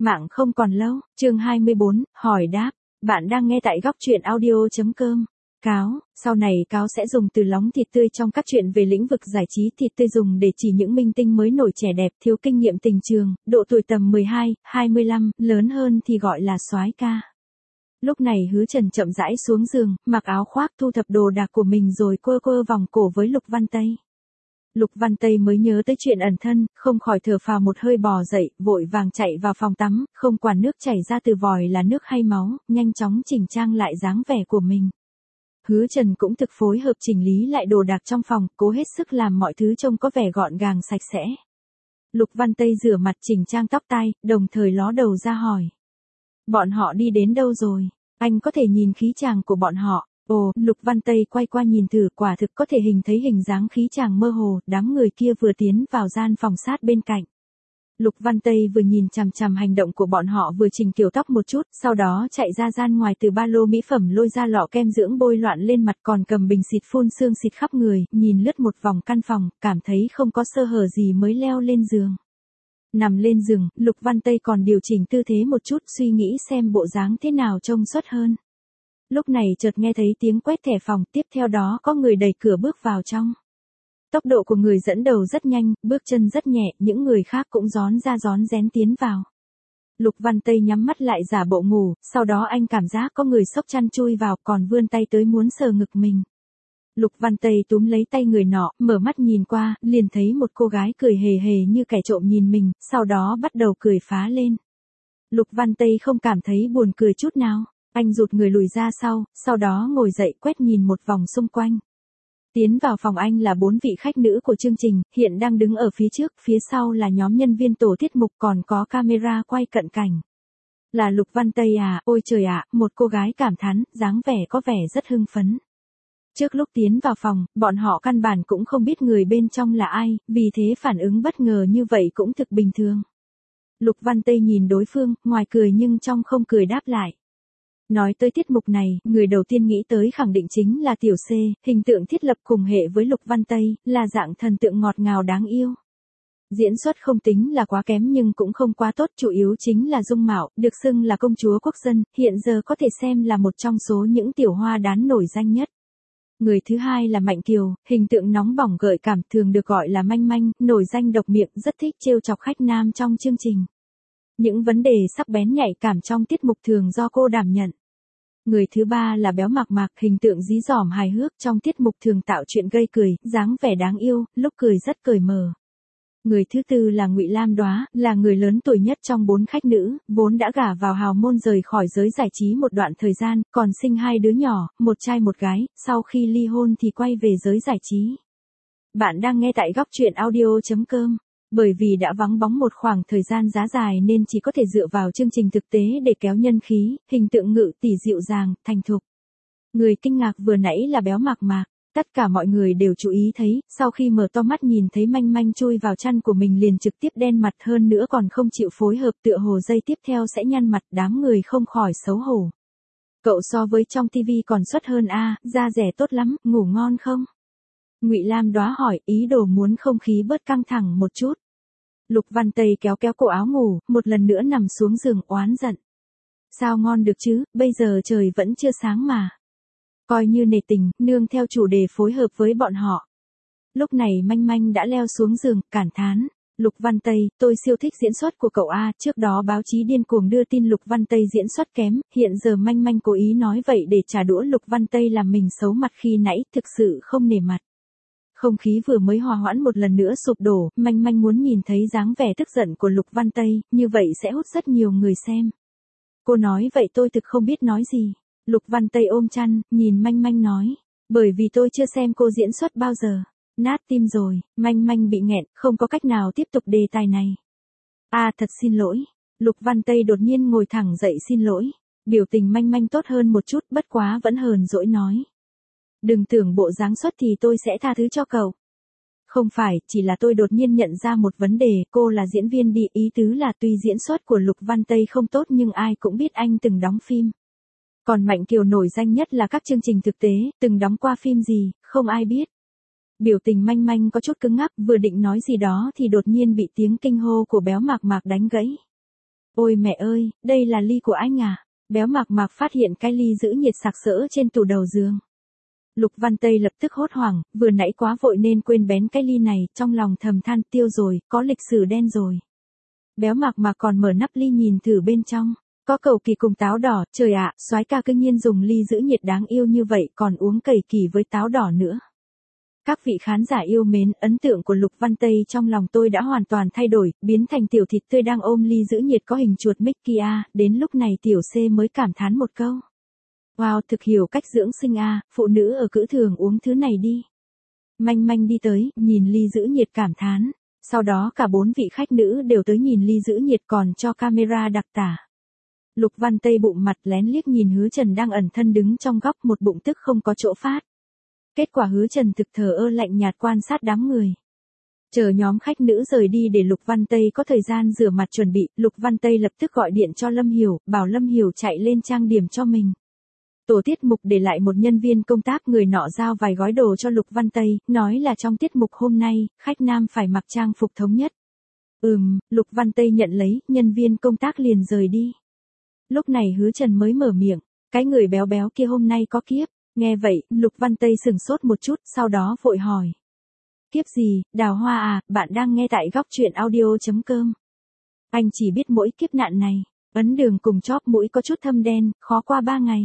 Mạng không còn lâu, chương 24, hỏi đáp. Bạn đang nghe tại góc truyện audio.com. Cáo, sau này cáo sẽ dùng từ lóng thịt tươi trong các chuyện về lĩnh vực giải trí. Thịt tươi dùng để chỉ những minh tinh mới nổi trẻ đẹp, thiếu kinh nghiệm tình trường, độ tuổi tầm 12, 25, lớn hơn thì gọi là soái ca. Lúc này Hứa Trần chậm rãi xuống giường, mặc áo khoác thu thập đồ đạc của mình rồi quơ quơ vòng cổ với Lục Văn Tây. Lục Văn Tây mới nhớ tới chuyện ẩn thân, không khỏi thở phào một hơi bò dậy, vội vàng chạy vào phòng tắm, không quản nước chảy ra từ vòi là nước hay máu, nhanh chóng chỉnh trang lại dáng vẻ của mình. Hứa Trần cũng thực phối hợp chỉnh lý lại đồ đạc trong phòng, cố hết sức làm mọi thứ trông có vẻ gọn gàng sạch sẽ. Lục Văn Tây rửa mặt chỉnh trang tóc tai, đồng thời ló đầu ra hỏi. Bọn họ đi đến đâu rồi? Anh có thể nhìn khí chàng của bọn họ. Ồ, Lục Văn Tây quay qua nhìn thử, quả thực có thể thấy hình dáng khí chàng mơ hồ, đám người kia vừa tiến vào gian phòng sát bên cạnh. Lục Văn Tây vừa nhìn chằm chằm hành động của bọn họ vừa chỉnh kiểu tóc một chút, sau đó chạy ra gian ngoài từ ba lô mỹ phẩm lôi ra lọ kem dưỡng bôi loạn lên mặt còn cầm bình xịt phun sương xịt khắp người, nhìn lướt một vòng căn phòng, cảm thấy không có sơ hở gì mới leo lên giường. Nằm lên giường, Lục Văn Tây còn điều chỉnh tư thế một chút suy nghĩ xem bộ dáng thế nào trông xuất hơn. Lúc này chợt nghe thấy tiếng quét thẻ phòng, tiếp theo đó có người đẩy cửa bước vào trong. Tốc độ của người dẫn đầu rất nhanh, bước chân rất nhẹ, những người khác cũng rón ra rón rén tiến vào. Lục Văn Tây nhắm mắt lại giả bộ ngủ, sau đó anh cảm giác có người xốc chăn chui vào còn vươn tay tới muốn sờ ngực mình. Lục Văn Tây túm lấy tay người nọ, mở mắt nhìn qua, liền thấy một cô gái cười hề hề như kẻ trộm nhìn mình, sau đó bắt đầu cười phá lên. Lục Văn Tây không cảm thấy buồn cười chút nào. Anh rụt người lùi ra sau đó ngồi dậy quét nhìn một vòng xung quanh. Tiến vào phòng anh là 4 vị khách nữ của chương trình, hiện đang đứng ở phía trước, phía sau là nhóm nhân viên tổ tiết mục còn có camera quay cận cảnh. Là Lục Văn Tây à, ôi trời ạ, một cô gái cảm thán, dáng vẻ có vẻ rất hưng phấn. Trước lúc tiến vào phòng, bọn họ căn bản cũng không biết người bên trong là ai, vì thế phản ứng bất ngờ như vậy cũng thực bình thường. Lục Văn Tây nhìn đối phương, ngoài cười nhưng trong không cười đáp lại. Nói tới tiết mục này, người đầu tiên nghĩ tới khẳng định chính là Tiểu C, hình tượng thiết lập cùng hệ với Lục Văn Tây, là dạng thần tượng ngọt ngào đáng yêu. Diễn xuất không tính là quá kém nhưng cũng không quá tốt, chủ yếu chính là dung mạo, được xưng là công chúa quốc dân, hiện giờ có thể xem là một trong số những tiểu hoa đán nổi danh nhất. Người thứ hai là Mạnh Kiều, hình tượng nóng bỏng gợi cảm, thường được gọi là manh manh, nổi danh độc miệng, rất thích trêu chọc khách nam trong chương trình. Những vấn đề sắc bén nhạy cảm trong tiết mục thường do cô đảm nhận. Người thứ ba là Béo Mạc Mạc, hình tượng dí dỏm hài hước trong tiết mục thường tạo chuyện gây cười, dáng vẻ đáng yêu, lúc cười rất cởi mở. Người thứ tư là Ngụy Lam Đóa, là người lớn tuổi nhất trong 4 khách nữ, vốn đã gả vào hào môn rời khỏi giới giải trí một đoạn thời gian, còn sinh 2 đứa nhỏ, một trai một gái, sau khi ly hôn thì quay về giới giải trí. Bạn đang nghe tại góc truyện audio.com. Bởi vì đã vắng bóng một khoảng thời gian giá dài nên chỉ có thể dựa vào chương trình thực tế để kéo nhân khí, hình tượng Ngự tỷ dịu dàng, thành thục. Người kinh ngạc vừa nãy là Béo Mạc Mạc, tất cả mọi người đều chú ý thấy, sau khi mở to mắt nhìn thấy manh manh chui vào chăn của mình liền trực tiếp đen mặt hơn nữa còn không chịu phối hợp tựa hồ giây tiếp theo sẽ nhăn mặt, đám người không khỏi xấu hổ. Cậu so với trong tivi còn xuất hơn a, da rẻ tốt lắm, ngủ ngon không? Ngụy Lam Đóa hỏi, ý đồ muốn không khí bớt căng thẳng một chút. Lục Văn Tây kéo cổ áo ngủ, một lần nữa nằm xuống giường oán giận. Sao ngon được chứ, bây giờ trời vẫn chưa sáng mà. Coi như nể tình, nương theo chủ đề phối hợp với bọn họ. Lúc này manh manh đã leo xuống giường, cảm thán. Lục Văn Tây, tôi siêu thích diễn xuất của cậu a, trước đó báo chí điên cuồng đưa tin Lục Văn Tây diễn xuất kém, hiện giờ manh manh cố ý nói vậy để trả đũa Lục Văn Tây làm mình xấu mặt khi nãy, thực sự không nể mặt. Không khí vừa mới hòa hoãn một lần nữa sụp đổ, manh manh muốn nhìn thấy dáng vẻ tức giận của Lục Văn Tây, như vậy sẽ hút rất nhiều người xem. Cô nói vậy tôi thực không biết nói gì. Lục Văn Tây ôm chăn, nhìn manh manh nói. Bởi vì tôi chưa xem cô diễn xuất bao giờ. Nát tim rồi, manh manh bị nghẹn, không có cách nào tiếp tục đề tài này. Thật xin lỗi. Lục Văn Tây đột nhiên ngồi thẳng dậy xin lỗi. Biểu tình manh manh tốt hơn một chút, bất quá vẫn hờn dỗi nói. Đừng tưởng bộ dáng xuất thì tôi sẽ tha thứ cho cậu. Không phải, chỉ là tôi đột nhiên nhận ra một vấn đề, cô là diễn viên đi, ý tứ là tuy diễn xuất của Lục Văn Tây không tốt nhưng ai cũng biết anh từng đóng phim. Còn Mạnh Kiều nổi danh nhất là các chương trình thực tế, từng đóng qua phim gì, không ai biết. Biểu tình manh manh có chút cứng ngắc, vừa định nói gì đó thì đột nhiên bị tiếng kinh hô của Béo Mạc Mạc đánh gãy. Ôi mẹ ơi, đây là ly của anh à? Béo Mạc Mạc phát hiện cái ly giữ nhiệt sặc sỡ trên tủ đầu giường. Lục Văn Tây lập tức hốt hoảng, vừa nãy quá vội nên quên bén cái ly này, trong lòng thầm than tiêu rồi, có lịch sử đen rồi. Béo Mạc Mạc còn mở nắp ly nhìn thử bên trong. Có cầu kỳ cùng táo đỏ, trời ạ, soái ca cương nhiên dùng ly giữ nhiệt đáng yêu như vậy còn uống cẩy kỳ với táo đỏ nữa. Các vị khán giả yêu mến, ấn tượng của Lục Văn Tây trong lòng tôi đã hoàn toàn thay đổi, biến thành tiểu thịt tươi đang ôm ly giữ nhiệt có hình chuột Mickey A, đến lúc này tiểu C mới cảm thán một câu. Wow, thực hiểu cách dưỡng sinh A, phụ nữ ở cữ thường uống thứ này đi. Manh Manh đi tới, nhìn ly giữ nhiệt cảm thán, sau đó cả 4 vị khách nữ đều tới nhìn ly giữ nhiệt còn cho camera đặc tả. Lục Văn Tây bụng mặt lén liếc nhìn Hứa Trần đang ẩn thân đứng trong góc một bụng tức không có chỗ phát. Kết quả Hứa Trần thực thờ ơ lạnh nhạt quan sát đám người. Chờ nhóm khách nữ rời đi để Lục Văn Tây có thời gian rửa mặt chuẩn bị, Lục Văn Tây lập tức gọi điện cho Lâm Hiểu, bảo Lâm Hiểu chạy lên trang điểm cho mình. Tổ tiết mục để lại một nhân viên công tác người nọ giao vài gói đồ cho Lục Văn Tây, nói là trong tiết mục hôm nay, khách nam phải mặc trang phục thống nhất. Lục Văn Tây nhận lấy, nhân viên công tác liền rời đi. Lúc này Hứa Trần mới mở miệng, cái người béo béo kia hôm nay có kiếp. Nghe vậy, Lục Văn Tây sửng sốt một chút, sau đó vội hỏi. Kiếp gì, Đào Hoa à, bạn đang nghe tại góc truyện audio.com. Anh chỉ biết mỗi kiếp nạn này, ấn đường cùng chóp mũi có chút thâm đen, khó qua 3 ngày.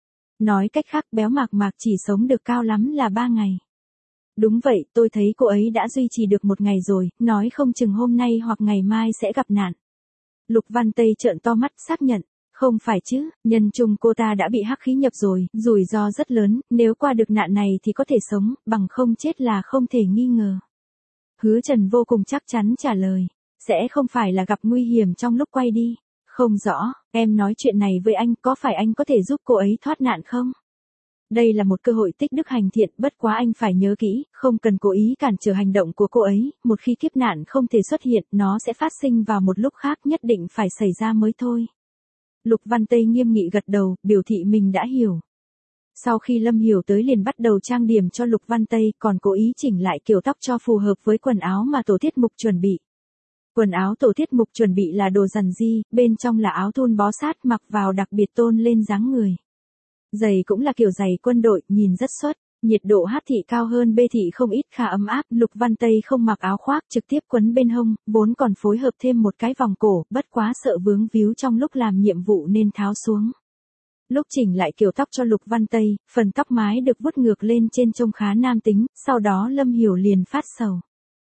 Nói cách khác Béo Mạc Mạc chỉ sống được cao lắm là 3 ngày. Đúng vậy, tôi thấy cô ấy đã duy trì được 1 ngày rồi, nói không chừng hôm nay hoặc ngày mai sẽ gặp nạn. Lục Văn Tây trợn to mắt xác nhận. Không phải chứ, nhân chung cô ta đã bị hắc khí nhập rồi, rủi ro rất lớn, nếu qua được nạn này thì có thể sống, bằng không chết là không thể nghi ngờ. Hứa Trần vô cùng chắc chắn trả lời, sẽ không phải là gặp nguy hiểm trong lúc quay đi. Không rõ, em nói chuyện này với anh, có phải anh có thể giúp cô ấy thoát nạn không? Đây là một cơ hội tích đức hành thiện, bất quá anh phải nhớ kỹ, không cần cố ý cản trở hành động của cô ấy, một khi kiếp nạn không thể xuất hiện, nó sẽ phát sinh vào một lúc khác nhất định phải xảy ra mới thôi. Lục Văn Tây nghiêm nghị gật đầu, biểu thị mình đã hiểu. Sau khi Lâm Hiểu tới liền bắt đầu trang điểm cho Lục Văn Tây, còn cố ý chỉnh lại kiểu tóc cho phù hợp với quần áo mà tổ tiết mục chuẩn bị. Quần áo tổ tiết mục chuẩn bị là đồ rằn ri, bên trong là áo thun bó sát mặc vào đặc biệt tôn lên dáng người. Giày cũng là kiểu giày quân đội, nhìn rất xuất. Nhiệt độ H thị cao hơn B thị không ít, khá ấm áp, Lục Văn Tây không mặc áo khoác, trực tiếp quấn bên hông, vốn còn phối hợp thêm một cái vòng cổ, bất quá sợ vướng víu trong lúc làm nhiệm vụ nên tháo xuống. Lúc chỉnh lại kiểu tóc cho Lục Văn Tây, phần tóc mái được vuốt ngược lên trên trông khá nam tính, sau đó Lâm Hiểu liền phát sầu.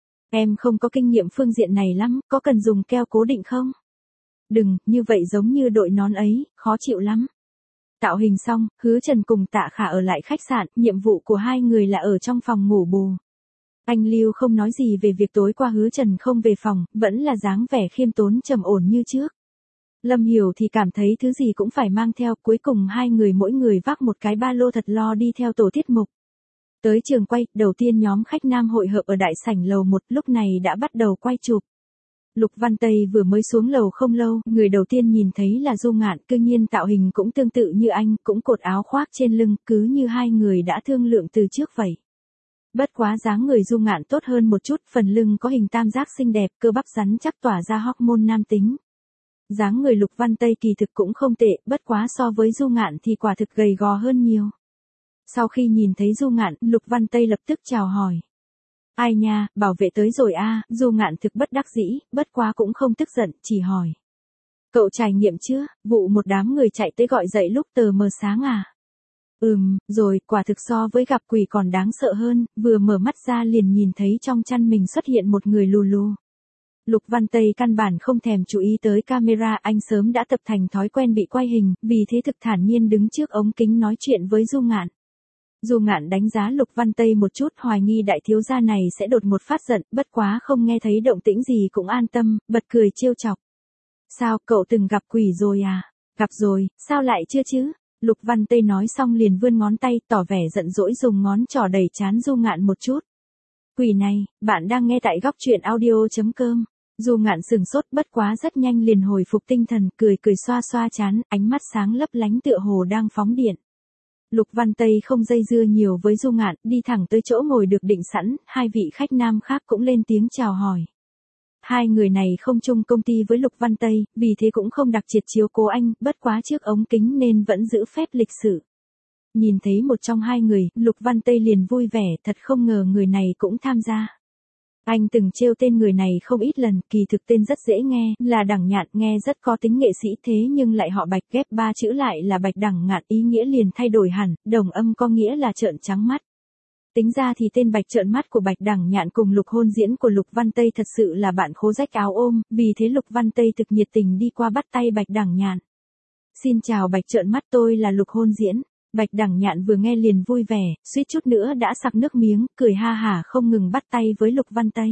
Em không có kinh nghiệm phương diện này lắm, có cần dùng keo cố định không? Đừng, như vậy giống như đội nón ấy, khó chịu lắm. Tạo hình xong, Hứa Trần cùng Tạ Khả ở lại khách sạn, nhiệm vụ của hai người là ở trong phòng ngủ bù. Anh Lưu không nói gì về việc tối qua Hứa Trần không về phòng, vẫn là dáng vẻ khiêm tốn trầm ổn như trước. Lâm Hiểu thì cảm thấy thứ gì cũng phải mang theo, cuối cùng hai người mỗi người vác một cái ba lô thật lo đi theo tổ tiết mục. Tới trường quay, đầu tiên nhóm khách nam hội hợp ở đại sảnh lầu 1, lúc này đã bắt đầu quay chụp. Lục Văn Tây vừa mới xuống lầu không lâu, người đầu tiên nhìn thấy là Du Ngạn, cương nhiên tạo hình cũng tương tự như anh, cũng cột áo khoác trên lưng, cứ như hai người đã thương lượng từ trước vậy. Bất quá dáng người Du Ngạn tốt hơn một chút, phần lưng có hình tam giác xinh đẹp, cơ bắp rắn chắc tỏa ra hormone nam tính. Dáng người Lục Văn Tây kỳ thực cũng không tệ, bất quá so với Du Ngạn thì quả thực gầy gò hơn nhiều. Sau khi nhìn thấy Du Ngạn, Lục Văn Tây lập tức chào hỏi. Ai nha, bảo vệ tới rồi a, Du Ngạn thực bất đắc dĩ, bất quá cũng không tức giận, chỉ hỏi. Cậu trải nghiệm chưa, vụ một đám người chạy tới gọi dậy lúc tờ mờ sáng à? Rồi, quả thực so với gặp quỷ còn đáng sợ hơn, vừa mở mắt ra liền nhìn thấy trong chăn mình xuất hiện một người lù lù. Lục Văn Tây căn bản không thèm chú ý tới camera, anh sớm đã tập thành thói quen bị quay hình, vì thế thực thản nhiên đứng trước ống kính nói chuyện với Du Ngạn. Du Ngạn đánh giá Lục Văn Tây một chút, hoài nghi đại thiếu gia này sẽ đột một phát giận, bất quá không nghe thấy động tĩnh gì cũng an tâm, bật cười trêu chọc. Sao, cậu từng gặp quỷ rồi à? Gặp rồi, sao lại chưa chứ? Lục Văn Tây nói xong liền vươn ngón tay, tỏ vẻ giận dỗi dùng ngón trỏ đẩy trán Du Ngạn một chút. Quỷ này, bạn đang nghe tại góc truyện audio.com. Du Ngạn sừng sốt, bất quá rất nhanh liền hồi phục tinh thần, cười cười xoa xoa trán, ánh mắt sáng lấp lánh tựa hồ đang phóng điện. Lục Văn Tây không dây dưa nhiều với Du Ngạn, đi thẳng tới chỗ ngồi được định sẵn, hai vị khách nam khác cũng lên tiếng chào hỏi. Hai người này không chung công ty với Lục Văn Tây, vì thế cũng không đặc biệt chiếu cố anh, bất quá trước ống kính nên vẫn giữ phép lịch sự. Nhìn thấy một trong hai người, Lục Văn Tây liền vui vẻ, thật không ngờ người này cũng tham gia. Anh từng trêu tên người này không ít lần, kỳ thực tên rất dễ nghe, là Đằng Nhạn, nghe rất có tính nghệ sĩ thế nhưng lại họ Bạch, ghép 3 chữ lại là Bạch Đằng Ngạn, ý nghĩa liền thay đổi hẳn, đồng âm có nghĩa là trợn trắng mắt. Tính ra thì tên Bạch trợn mắt của Bạch Đằng Nhạn cùng Lục Hôn Diễn của Lục Văn Tây thật sự là bạn khố rách áo ôm, vì thế Lục Văn Tây thực nhiệt tình đi qua bắt tay Bạch Đằng Nhạn. Xin chào Bạch trợn mắt, tôi là Lục Hôn Diễn. Bạch Đằng Nhạn vừa nghe liền vui vẻ, suýt chút nữa đã sặc nước miếng, cười ha hả không ngừng bắt tay với Lục Văn Tây.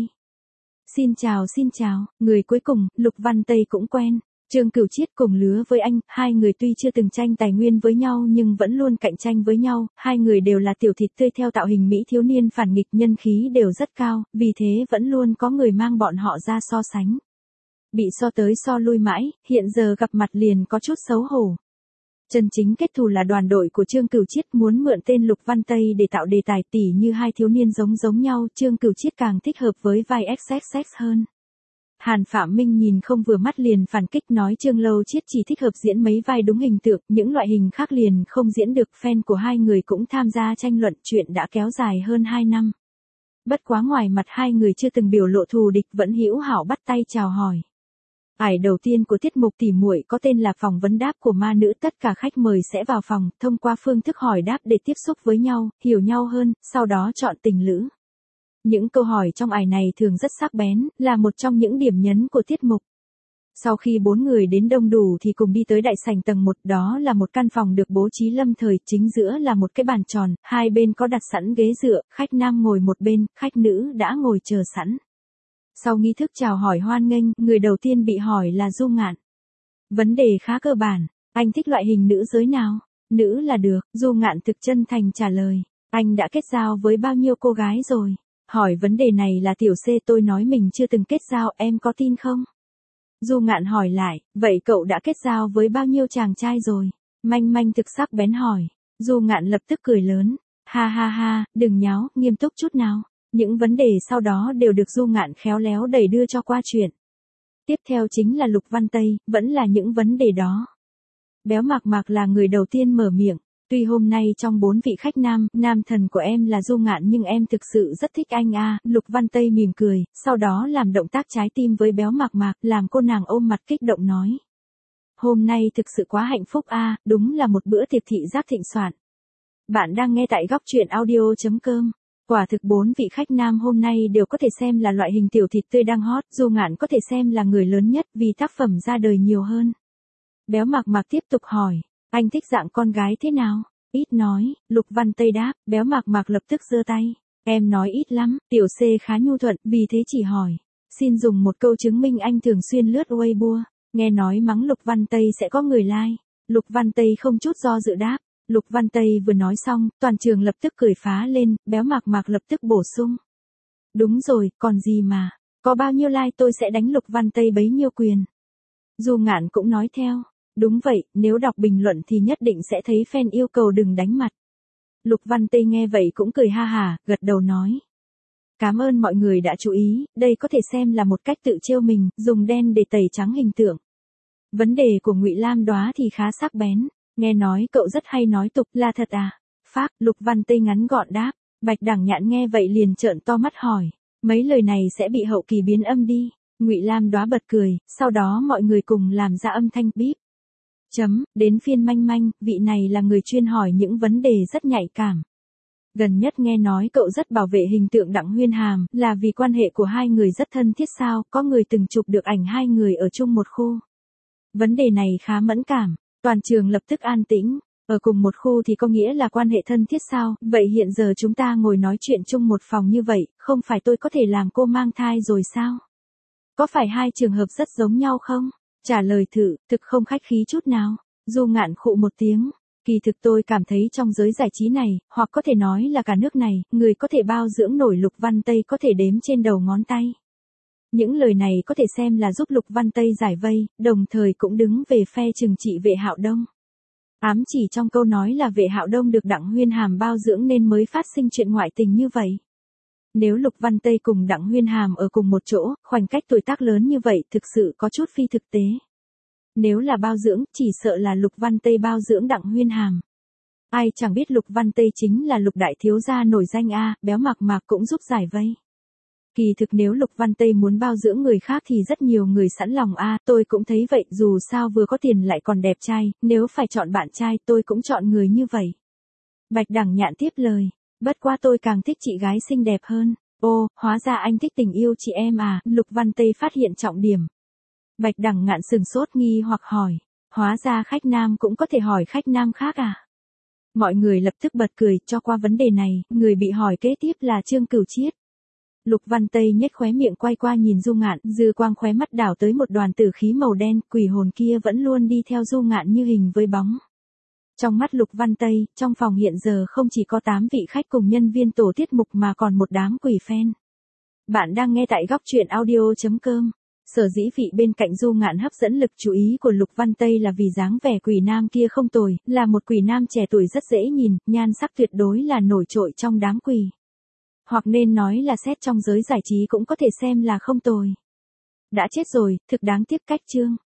Xin chào, người cuối cùng, Lục Văn Tây cũng quen. Trương Cửu Chiết cùng lứa với anh, hai người tuy chưa từng tranh tài nguyên với nhau nhưng vẫn luôn cạnh tranh với nhau, hai người đều là tiểu thịt tươi theo tạo hình mỹ thiếu niên phản nghịch, nhân khí đều rất cao, vì thế vẫn luôn có người mang bọn họ ra so sánh. Bị so tới so lui mãi, hiện giờ gặp mặt liền có chút xấu hổ. Chân chính kết thù là đoàn đội của Trương Cửu Chiết muốn mượn tên Lục Văn Tây để tạo đề tài, tỉ như hai thiếu niên giống nhau, Trương Cửu Chiết càng thích hợp với vai XXX hơn. Hàn Phạm Minh nhìn không vừa mắt liền phản kích nói Trương Lâu Chiết chỉ thích hợp diễn mấy vai đúng hình tượng, những loại hình khác liền không diễn được. Fan của hai người cũng tham gia tranh luận, chuyện đã kéo dài hơn 2 năm. Bất quá ngoài mặt hai người chưa từng biểu lộ thù địch vẫn hữu hảo bắt tay chào hỏi. Ải đầu tiên của tiết mục tỉ muội có tên là phỏng vấn đáp của ma nữ, tất cả khách mời sẽ vào phòng, thông qua phương thức hỏi đáp để tiếp xúc với nhau, hiểu nhau hơn, sau đó chọn tình lữ. Những câu hỏi trong ải này thường rất sắc bén, là một trong những điểm nhấn của tiết mục. Sau khi 4 người đến đông đủ thì cùng đi tới đại sảnh tầng 1, đó là một căn phòng được bố trí lâm thời, chính giữa là một cái bàn tròn, hai bên có đặt sẵn ghế dựa, khách nam ngồi một bên, khách nữ đã ngồi chờ sẵn. Sau nghi thức chào hỏi hoan nghênh, người đầu tiên bị hỏi là Du Ngạn. Vấn đề khá cơ bản, anh thích loại hình nữ giới nào? Nữ là được, Du Ngạn thực chân thành trả lời. Anh đã kết giao với bao nhiêu cô gái rồi? Hỏi vấn đề này là tiểu C, tôi nói mình chưa từng kết giao, em có tin không? Du Ngạn hỏi lại, vậy cậu đã kết giao với bao nhiêu chàng trai rồi? Manh Manh thực sắc bén hỏi. Du Ngạn lập tức cười lớn. Ha ha ha, đừng nháo, nghiêm túc chút nào. Những vấn đề sau đó đều được Du Ngạn khéo léo đẩy đưa cho qua chuyện. Tiếp theo chính là Lục Văn Tây, vẫn là những vấn đề đó. Béo Mạc Mạc là người đầu tiên mở miệng. Tuy hôm nay trong 4 vị khách nam thần của em là Du Ngạn nhưng em thực sự rất thích anh a. Lục Văn Tây mỉm cười, sau đó làm động tác trái tim với Béo Mạc Mạc, làm cô nàng ôm mặt kích động nói. Hôm nay thực sự quá hạnh phúc a, đúng là một bữa tiệc thị giác thịnh soạn. Bạn đang nghe tại góc truyện audio.com. Quả thực 4 vị khách nam hôm nay đều có thể xem là loại hình tiểu thịt tươi đang hot, Du Ngạn có thể xem là người lớn nhất vì tác phẩm ra đời nhiều hơn. Béo Mạc Mạc tiếp tục hỏi, anh thích dạng con gái thế nào? Ít nói, Lục Văn Tây đáp, Béo Mạc Mạc lập tức giơ tay. Em nói ít lắm, tiểu C khá nhu thuận, vì thế chỉ hỏi. Xin dùng một câu chứng minh anh thường xuyên lướt Weibo. Nghe nói mắng Lục Văn Tây sẽ có người like. Lục Văn Tây không chút do dự đáp. Lục Văn Tây vừa nói xong, toàn trường lập tức cười phá lên, Béo Mạc Mạc lập tức bổ sung. Đúng rồi, còn gì mà, có bao nhiêu like tôi sẽ đánh Lục Văn Tây bấy nhiêu quyền. Du Ngạn cũng nói theo, đúng vậy, nếu đọc bình luận thì nhất định sẽ thấy fan yêu cầu đừng đánh mặt. Lục Văn Tây nghe vậy cũng cười ha hả, gật đầu nói. Cảm ơn mọi người đã chú ý, đây có thể xem là một cách tự trêu mình, dùng đen để tẩy trắng hình tượng. Vấn đề của Ngụy Lam Đóa thì khá sắc bén. Nghe nói cậu rất hay nói tục, là thật à? Phác, Lục Văn Tây ngắn gọn đáp. Bạch Đằng Nhạn nghe vậy liền trợn to mắt hỏi. Mấy lời này sẽ bị hậu kỳ biến âm đi. Ngụy Lam Đóa bật cười, sau đó mọi người cùng làm ra âm thanh bíp. Đến phiên Manh Manh, vị này là người chuyên hỏi những vấn đề rất nhạy cảm. Gần nhất nghe nói cậu rất bảo vệ hình tượng Đặng Huyên Hàm, là vì quan hệ của hai người rất thân thiết sao, có người từng chụp được ảnh hai người ở chung một khu. Vấn đề này khá mẫn cảm. Toàn trường lập tức an tĩnh, ở cùng một khu thì có nghĩa là quan hệ thân thiết sao, vậy hiện giờ chúng ta ngồi nói chuyện chung một phòng như vậy, không phải tôi có thể làm cô mang thai rồi sao? Có phải hai trường hợp rất giống nhau không? Trả lời thử, thực không khách khí chút nào. Du Ngạn khụ một tiếng, kỳ thực tôi cảm thấy trong giới giải trí này, hoặc có thể nói là cả nước này, người có thể bao dưỡng nổi Lục Văn Tây có thể đếm trên đầu ngón tay. Những lời này có thể xem là giúp Lục Văn Tây giải vây, đồng thời cũng đứng về phe trừng trị Vệ Hạo Đông. Ám chỉ trong câu nói là Vệ Hạo Đông được Đặng Huyên Hàm bao dưỡng nên mới phát sinh chuyện ngoại tình như vậy. Nếu Lục Văn Tây cùng Đặng Huyên Hàm ở cùng một chỗ, khoảnh cách tuổi tác lớn như vậy thực sự có chút phi thực tế. Nếu là bao dưỡng, chỉ sợ là Lục Văn Tây bao dưỡng Đặng Huyên Hàm. Ai chẳng biết Lục Văn Tây chính là Lục đại thiếu gia nổi danh a, béo mạc mạc cũng giúp giải vây. Kỳ thực nếu Lục Văn Tây muốn bao dưỡng người khác thì rất nhiều người sẵn lòng a, tôi cũng thấy vậy, dù sao vừa có tiền lại còn đẹp trai, nếu phải chọn bạn trai tôi cũng chọn người như vậy. Bạch Đằng Nhạn tiếp lời, bất quá tôi càng thích chị gái xinh đẹp hơn. Ô, hóa ra anh thích tình yêu chị em à, Lục Văn Tây phát hiện trọng điểm. Bạch Đằng Ngạn sừng sốt nghi hoặc hỏi, hóa ra khách nam cũng có thể hỏi khách nam khác à? Mọi người lập tức bật cười cho qua vấn đề này, người bị hỏi kế tiếp là Trương Cửu Chiết. Lục Văn Tây nhếch khóe miệng quay qua nhìn Du Ngạn, dư quang khóe mắt đảo tới một đoàn tử khí màu đen, quỷ hồn kia vẫn luôn đi theo Du Ngạn như hình với bóng. Trong mắt Lục Văn Tây, trong phòng hiện giờ không chỉ có 8 vị khách cùng nhân viên tổ tiết mục mà còn một đám quỷ fan. Bạn đang nghe tại góc truyện audio.com. Sở dĩ vị bên cạnh Du Ngạn hấp dẫn lực chú ý của Lục Văn Tây là vì dáng vẻ quỷ nam kia không tồi, là một quỷ nam trẻ tuổi rất dễ nhìn, nhan sắc tuyệt đối là nổi trội trong đám quỷ. Hoặc nên nói là xét trong giới giải trí cũng có thể xem là không tồi. Đã chết rồi, thực đáng tiếc cách chương.